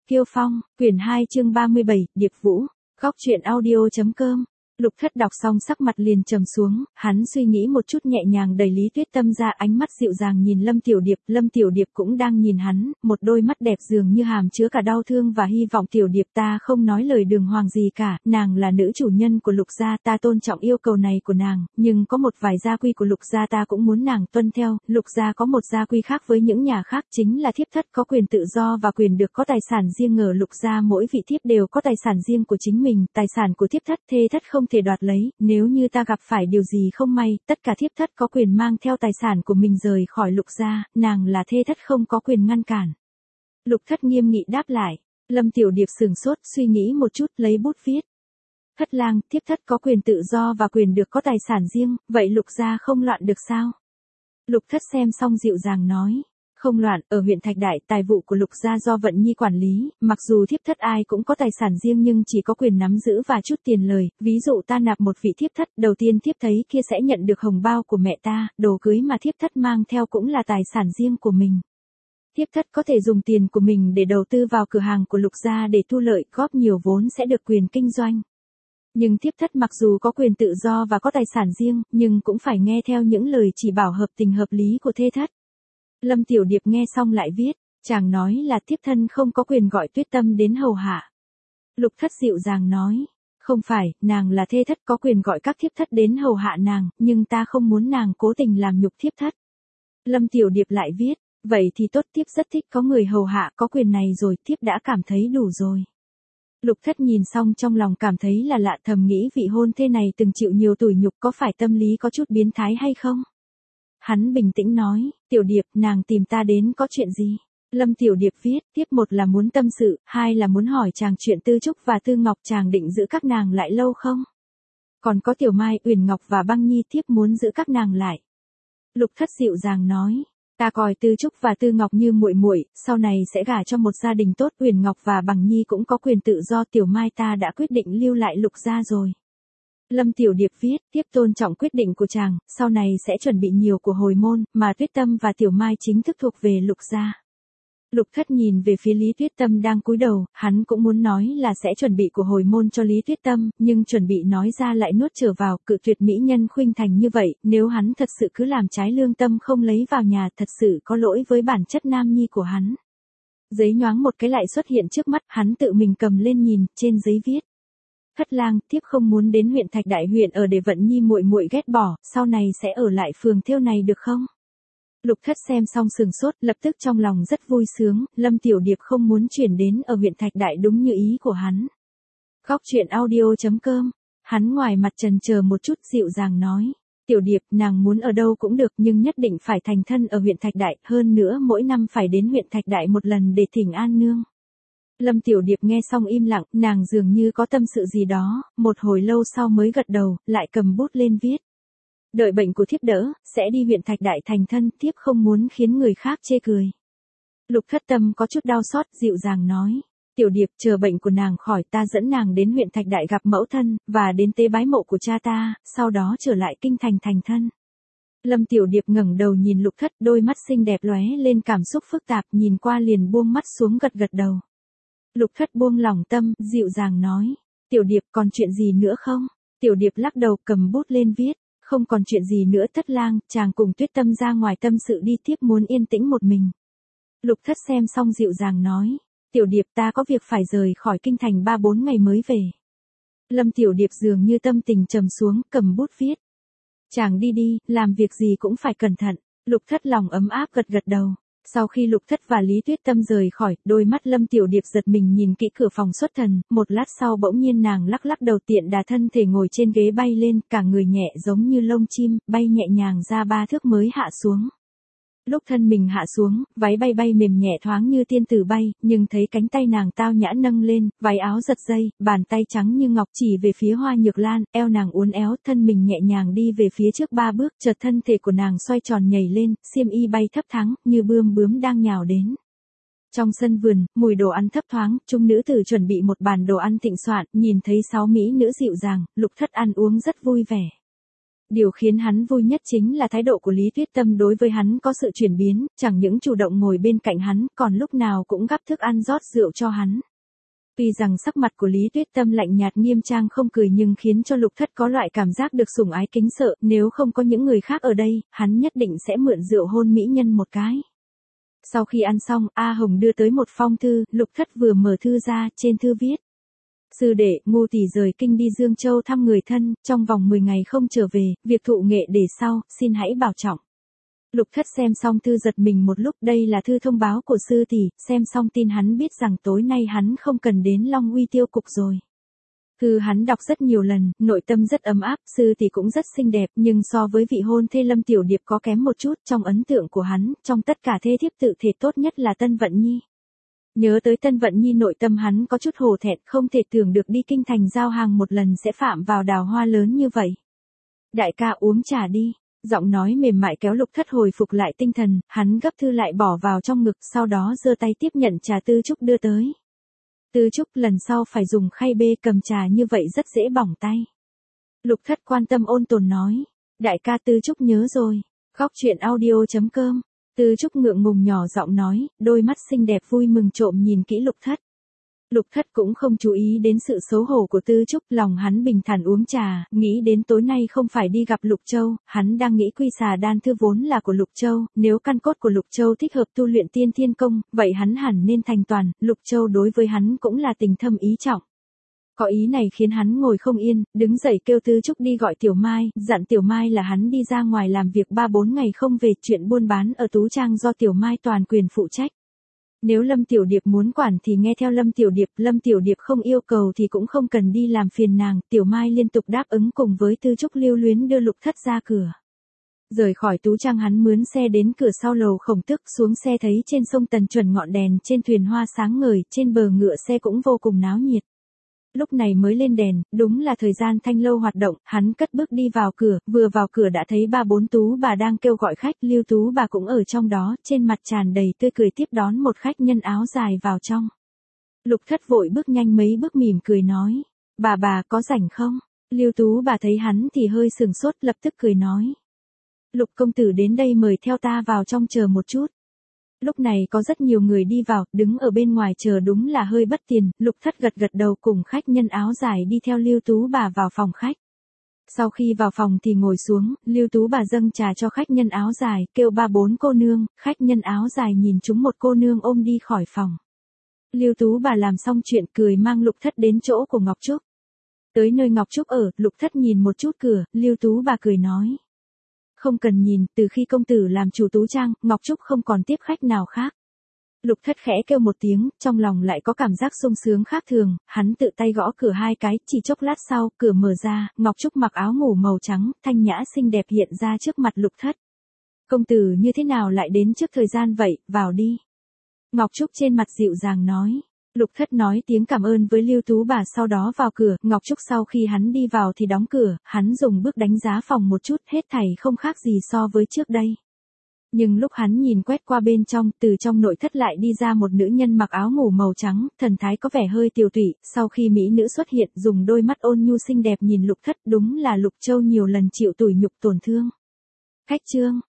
Kiêu Phong, quyển 2 chương 37, Điệp Vũ, góc truyện audio.com. Lục Thất đọc xong sắc mặt liền trầm xuống, hắn suy nghĩ một chút nhẹ nhàng đẩy Lý Tuyết Tâm ra, ánh mắt dịu dàng nhìn Lâm Tiểu Điệp cũng đang nhìn hắn, một đôi mắt đẹp dường như hàm chứa cả đau thương và hy vọng. Tiểu Điệp, ta không nói lời đường hoàng gì cả, nàng là nữ chủ nhân của Lục gia, ta tôn trọng yêu cầu này của nàng, nhưng có một vài gia quy của Lục gia ta cũng muốn nàng tuân theo. Lục gia có một gia quy khác với những nhà khác, chính là thiếp thất có quyền tự do và quyền được có tài sản riêng. Ở Lục gia mỗi vị thiếp đều có tài sản riêng của chính mình, tài sản của thiếp thất thê thất không thể đoạt lấy, nếu như ta gặp phải điều gì không may, tất cả thiếp thất có quyền mang theo tài sản của mình rời khỏi Lục gia, nàng là thê thất không có quyền ngăn cản. Lục Thất nghiêm nghị đáp lại. Lâm Tiểu Điệp sửng sốt, suy nghĩ một chút, lấy bút viết. Thất lang, thiếp thất có quyền tự do và quyền được có tài sản riêng, vậy Lục gia không loạn được sao? Lục Thất xem xong dịu dàng nói. Không loạn, ở huyện Thạch Đại, tài vụ của Lục gia do Vận Nhi quản lý, mặc dù thiếp thất ai cũng có tài sản riêng nhưng chỉ có quyền nắm giữ và chút tiền lời, ví dụ ta nạp một vị thiếp thất, đầu tiên thiếp thấy kia sẽ nhận được hồng bao của mẹ ta, đồ cưới mà thiếp thất mang theo cũng là tài sản riêng của mình. Thiếp thất có thể dùng tiền của mình để đầu tư vào cửa hàng của Lục gia để thu lợi, góp nhiều vốn sẽ được quyền kinh doanh. Nhưng thiếp thất mặc dù có quyền tự do và có tài sản riêng, nhưng cũng phải nghe theo những lời chỉ bảo hợp tình hợp lý của thê thất. Lâm Tiểu Điệp nghe xong lại viết, chàng nói là thiếp thân không có quyền gọi Tuyết Tâm đến hầu hạ. Lục Thất dịu dàng nói, không phải, nàng là thê thất có quyền gọi các thiếp thất đến hầu hạ nàng, nhưng ta không muốn nàng cố tình làm nhục thiếp thất. Lâm Tiểu Điệp lại viết, vậy thì tốt, thiếp rất thích có người hầu hạ, có quyền này rồi, thiếp đã cảm thấy đủ rồi. Lục Thất nhìn xong trong lòng cảm thấy là lạ, thầm nghĩ vị hôn thê này từng chịu nhiều tủi nhục, có phải tâm lý có chút biến thái hay không? Hắn bình tĩnh nói, Tiểu Điệp, nàng tìm ta đến có chuyện gì? Lâm Tiểu Điệp viết, tiếp một là muốn tâm sự, hai là muốn hỏi chàng chuyện Tư Trúc và Tư Ngọc, chàng định giữ các nàng lại lâu không? Còn có Tiểu Mai, Uyển Ngọc và Băng Nhi, thiếp muốn giữ các nàng lại. Lục Thất dịu dàng nói, ta coi Tư Trúc và Tư Ngọc như muội muội, sau này sẽ gả cho một gia đình tốt, Uyển Ngọc và Băng Nhi cũng có quyền tự do, Tiểu Mai ta đã quyết định lưu lại Lục gia rồi. Lâm Tiểu Điệp viết, tiếp tôn trọng quyết định của chàng, sau này sẽ chuẩn bị nhiều của hồi môn, mà Tuyết Tâm và Tiểu Mai chính thức thuộc về Lục gia. Lục Thất nhìn về phía Lý Tuyết Tâm đang cúi đầu, hắn cũng muốn nói là sẽ chuẩn bị của hồi môn cho Lý Tuyết Tâm, nhưng chuẩn bị nói ra lại nuốt trở vào, cự tuyệt mỹ nhân khuynh thành như vậy, nếu hắn thật sự cứ làm trái lương tâm không lấy vào nhà, thật sự có lỗi với bản chất nam nhi của hắn. Giấy nhoáng một cái lại xuất hiện trước mắt, hắn tự mình cầm lên nhìn, trên giấy viết. Thất lang, thiếp không muốn đến huyện Thạch Đại huyện ở để Vận Nhi muội muội ghét bỏ, sau này sẽ ở lại phường Thêu này được không? Lục Thất xem xong sừng sốt, lập tức trong lòng rất vui sướng, Lâm Tiểu Điệp không muốn chuyển đến ở huyện Thạch Đại đúng như ý của hắn. Góc truyện audio.com. Hắn ngoài mặt chần chờ một chút dịu dàng nói, Tiểu Điệp, nàng muốn ở đâu cũng được nhưng nhất định phải thành thân ở huyện Thạch Đại, hơn nữa mỗi năm phải đến huyện Thạch Đại một lần để thỉnh an nương. Lâm Tiểu Điệp nghe xong im lặng, nàng dường như có tâm sự gì đó, một hồi lâu sau mới gật đầu, lại cầm bút lên viết. Đợi bệnh của thiếp đỡ, sẽ đi huyện Thạch Đại thành thân, thiếp không muốn khiến người khác chê cười. Lục Thất tâm có chút đau xót, dịu dàng nói. Tiểu Điệp, chờ bệnh của nàng khỏi ta dẫn nàng đến huyện Thạch Đại gặp mẫu thân, và đến tế bái mộ của cha ta, sau đó trở lại kinh thành thành thân. Lâm Tiểu Điệp ngẩng đầu nhìn Lục Thất, đôi mắt xinh đẹp lóe lên cảm xúc phức tạp, nhìn qua liền buông mắt xuống gật gật đầu. Lục Thất buông lòng tâm, dịu dàng nói. Tiểu Điệp, còn chuyện gì nữa không? Tiểu Điệp lắc đầu, cầm bút lên viết. Không còn chuyện gì nữa Thất lang, chàng cùng Tuyết Tâm ra ngoài tâm sự đi, thiếp muốn yên tĩnh một mình. Lục Thất xem xong dịu dàng nói. Tiểu Điệp, ta có việc phải rời khỏi kinh thành 3-4 ngày mới về. Lâm Tiểu Điệp dường như tâm tình trầm xuống, cầm bút viết. Chàng đi đi, làm việc gì cũng phải cẩn thận. Lục Thất lòng ấm áp gật gật đầu. Sau khi Lục Thất và Lý Tuyết Tâm rời khỏi, đôi mắt Lâm Tiểu Điệp giật mình nhìn kỹ cửa phòng xuất thần, một lát sau bỗng nhiên nàng lắc lắc đầu tiện đà thân thể ngồi trên ghế bay lên, cả người nhẹ giống như lông chim, bay nhẹ nhàng ra 3 thước mới hạ xuống. Lúc thân mình hạ xuống, váy bay bay mềm nhẹ thoáng như tiên tử bay, nhưng thấy cánh tay nàng tao nhã nâng lên, váy áo giật dây, bàn tay trắng như ngọc chỉ về phía Hoa Nhược Lan, eo nàng uốn éo, thân mình nhẹ nhàng đi về phía trước 3 bước, chợt thân thể của nàng xoay tròn nhảy lên, xiêm y bay thấp thoáng, như bướm đang nhào đến. Trong sân vườn, mùi đồ ăn thấp thoáng, trung nữ tử chuẩn bị một bàn đồ ăn thịnh soạn, nhìn thấy 6 mỹ nữ dịu dàng, Lục Thất ăn uống rất vui vẻ. Điều khiến hắn vui nhất chính là thái độ của Lý Tuyết Tâm đối với hắn có sự chuyển biến, chẳng những chủ động ngồi bên cạnh hắn, còn lúc nào cũng gắp thức ăn rót rượu cho hắn. Tuy rằng sắc mặt của Lý Tuyết Tâm lạnh nhạt nghiêm trang không cười nhưng khiến cho Lục Thất có loại cảm giác được sủng ái kính sợ, nếu không có những người khác ở đây, hắn nhất định sẽ mượn rượu hôn mỹ nhân một cái. Sau khi ăn xong, A Hồng đưa tới một phong thư, Lục Thất vừa mở thư ra, trên thư viết. Sư đệ, Ngô tỷ rời kinh đi Dương Châu thăm người thân, trong vòng 10 ngày không trở về, việc thụ nghệ để sau, xin hãy bảo trọng. Lục Thất xem xong thư giật mình một lúc, đây là thư thông báo của sư tỷ, xem xong tin hắn biết rằng tối nay hắn không cần đến Long Uy tiêu cục rồi. Thư hắn đọc rất nhiều lần, nội tâm rất ấm áp, sư tỷ cũng rất xinh đẹp, nhưng so với vị hôn thê Lâm Tiểu Điệp có kém một chút, trong ấn tượng của hắn, trong tất cả thê thiếp tự thể tốt nhất là Tân Vận Nhi. Nhớ tới Tân Vận Nhi nội tâm hắn có chút hổ thẹn, không thể tưởng được đi kinh thành giao hàng một lần sẽ phạm vào đào hoa lớn như vậy. Đại ca uống trà đi. Giọng nói mềm mại kéo Lục Thất hồi phục lại tinh thần, hắn gấp thư lại bỏ vào trong ngực, sau đó giơ tay tiếp nhận trà Tư Trúc đưa tới. Tư Trúc, lần sau phải dùng khay bê, cầm trà như vậy rất dễ bỏng tay. Lục Thất quan tâm ôn tồn nói. Đại ca, Tư Trúc nhớ rồi. Góc chuyện audio.com. Tư Trúc ngượng ngùng nhỏ giọng nói, đôi mắt xinh đẹp vui mừng trộm nhìn kỹ Lục Thất. Lục Thất cũng không chú ý đến sự xấu hổ của Tư Trúc, lòng hắn bình thản uống trà, nghĩ đến tối nay không phải đi gặp Lục Châu, hắn đang nghĩ quy xà đan thư vốn là của Lục Châu, nếu căn cốt của Lục Châu thích hợp tu luyện tiên thiên công, vậy hắn hẳn nên thành toàn, Lục Châu đối với hắn cũng là tình thâm ý trọng. Có ý này khiến hắn ngồi không yên, đứng dậy kêu Tư Trúc đi gọi Tiểu Mai, dặn Tiểu Mai là hắn đi ra ngoài làm việc 3-4 ngày không về, chuyện buôn bán ở Tú Trang do Tiểu Mai toàn quyền phụ trách. Nếu Lâm Tiểu Điệp muốn quản thì nghe theo Lâm Tiểu Điệp không yêu cầu thì cũng không cần đi làm phiền nàng, Tiểu Mai liên tục đáp ứng cùng với Tư Trúc lưu luyến đưa Lục Thất ra cửa. Rời khỏi Tú Trang hắn mướn xe đến cửa sau lầu Khổng Tước, xuống xe thấy trên sông Tần Chuẩn ngọn đèn trên thuyền hoa sáng ngời, trên bờ ngựa xe cũng vô cùng náo nhiệt. Lúc này mới lên đèn, đúng là thời gian thanh lâu hoạt động, hắn cất bước đi vào cửa, vừa vào cửa đã thấy 3-4 tú bà đang kêu gọi khách, Lưu tú bà cũng ở trong đó, trên mặt tràn đầy tươi cười tiếp đón một khách nhân áo dài vào trong. Lục Thất vội bước nhanh mấy bước mỉm cười nói, bà có rảnh không? Lưu tú bà thấy hắn thì hơi sừng sốt, lập tức cười nói. Lục công tử đến đây mời theo ta vào trong chờ một chút. Lúc này có rất nhiều người đi vào, đứng ở bên ngoài chờ đúng là hơi bất tiền, Lục Thất gật gật đầu cùng khách nhân áo dài đi theo Lưu tú bà vào phòng khách. Sau khi vào phòng thì ngồi xuống, Lưu tú bà dâng trà cho khách nhân áo dài, kêu 3-4 cô nương, khách nhân áo dài nhìn chúng một cô nương ôm đi khỏi phòng. Lưu tú bà làm xong chuyện cười mang Lục Thất đến chỗ của Ngọc Trúc. Tới nơi Ngọc Trúc ở, Lục Thất nhìn một chút cửa, Lưu tú bà cười nói. Không cần nhìn, từ khi công tử làm chủ Tú Trang, Ngọc Trúc không còn tiếp khách nào khác. Lục Thất khẽ kêu một tiếng, trong lòng lại có cảm giác sung sướng khác thường, hắn tự tay gõ cửa 2 cái, chỉ chốc lát sau, cửa mở ra, Ngọc Trúc mặc áo ngủ màu trắng, thanh nhã xinh đẹp hiện ra trước mặt Lục Thất. Công tử như thế nào lại đến trước thời gian vậy, vào đi. Ngọc Trúc trên mặt dịu dàng nói. Lục Thất nói tiếng cảm ơn với Lưu tú bà sau đó vào cửa, Ngọc Trúc sau khi hắn đi vào thì đóng cửa, hắn dùng bước đánh giá phòng một chút, hết thảy không khác gì so với trước đây. Nhưng lúc hắn nhìn quét qua bên trong, từ trong nội thất lại đi ra một nữ nhân mặc áo ngủ màu trắng, thần thái có vẻ hơi tiều tụy, sau khi mỹ nữ xuất hiện, dùng đôi mắt ôn nhu xinh đẹp nhìn Lục Thất, đúng là Lục Châu nhiều lần chịu tủi nhục tổn thương. Khách trương,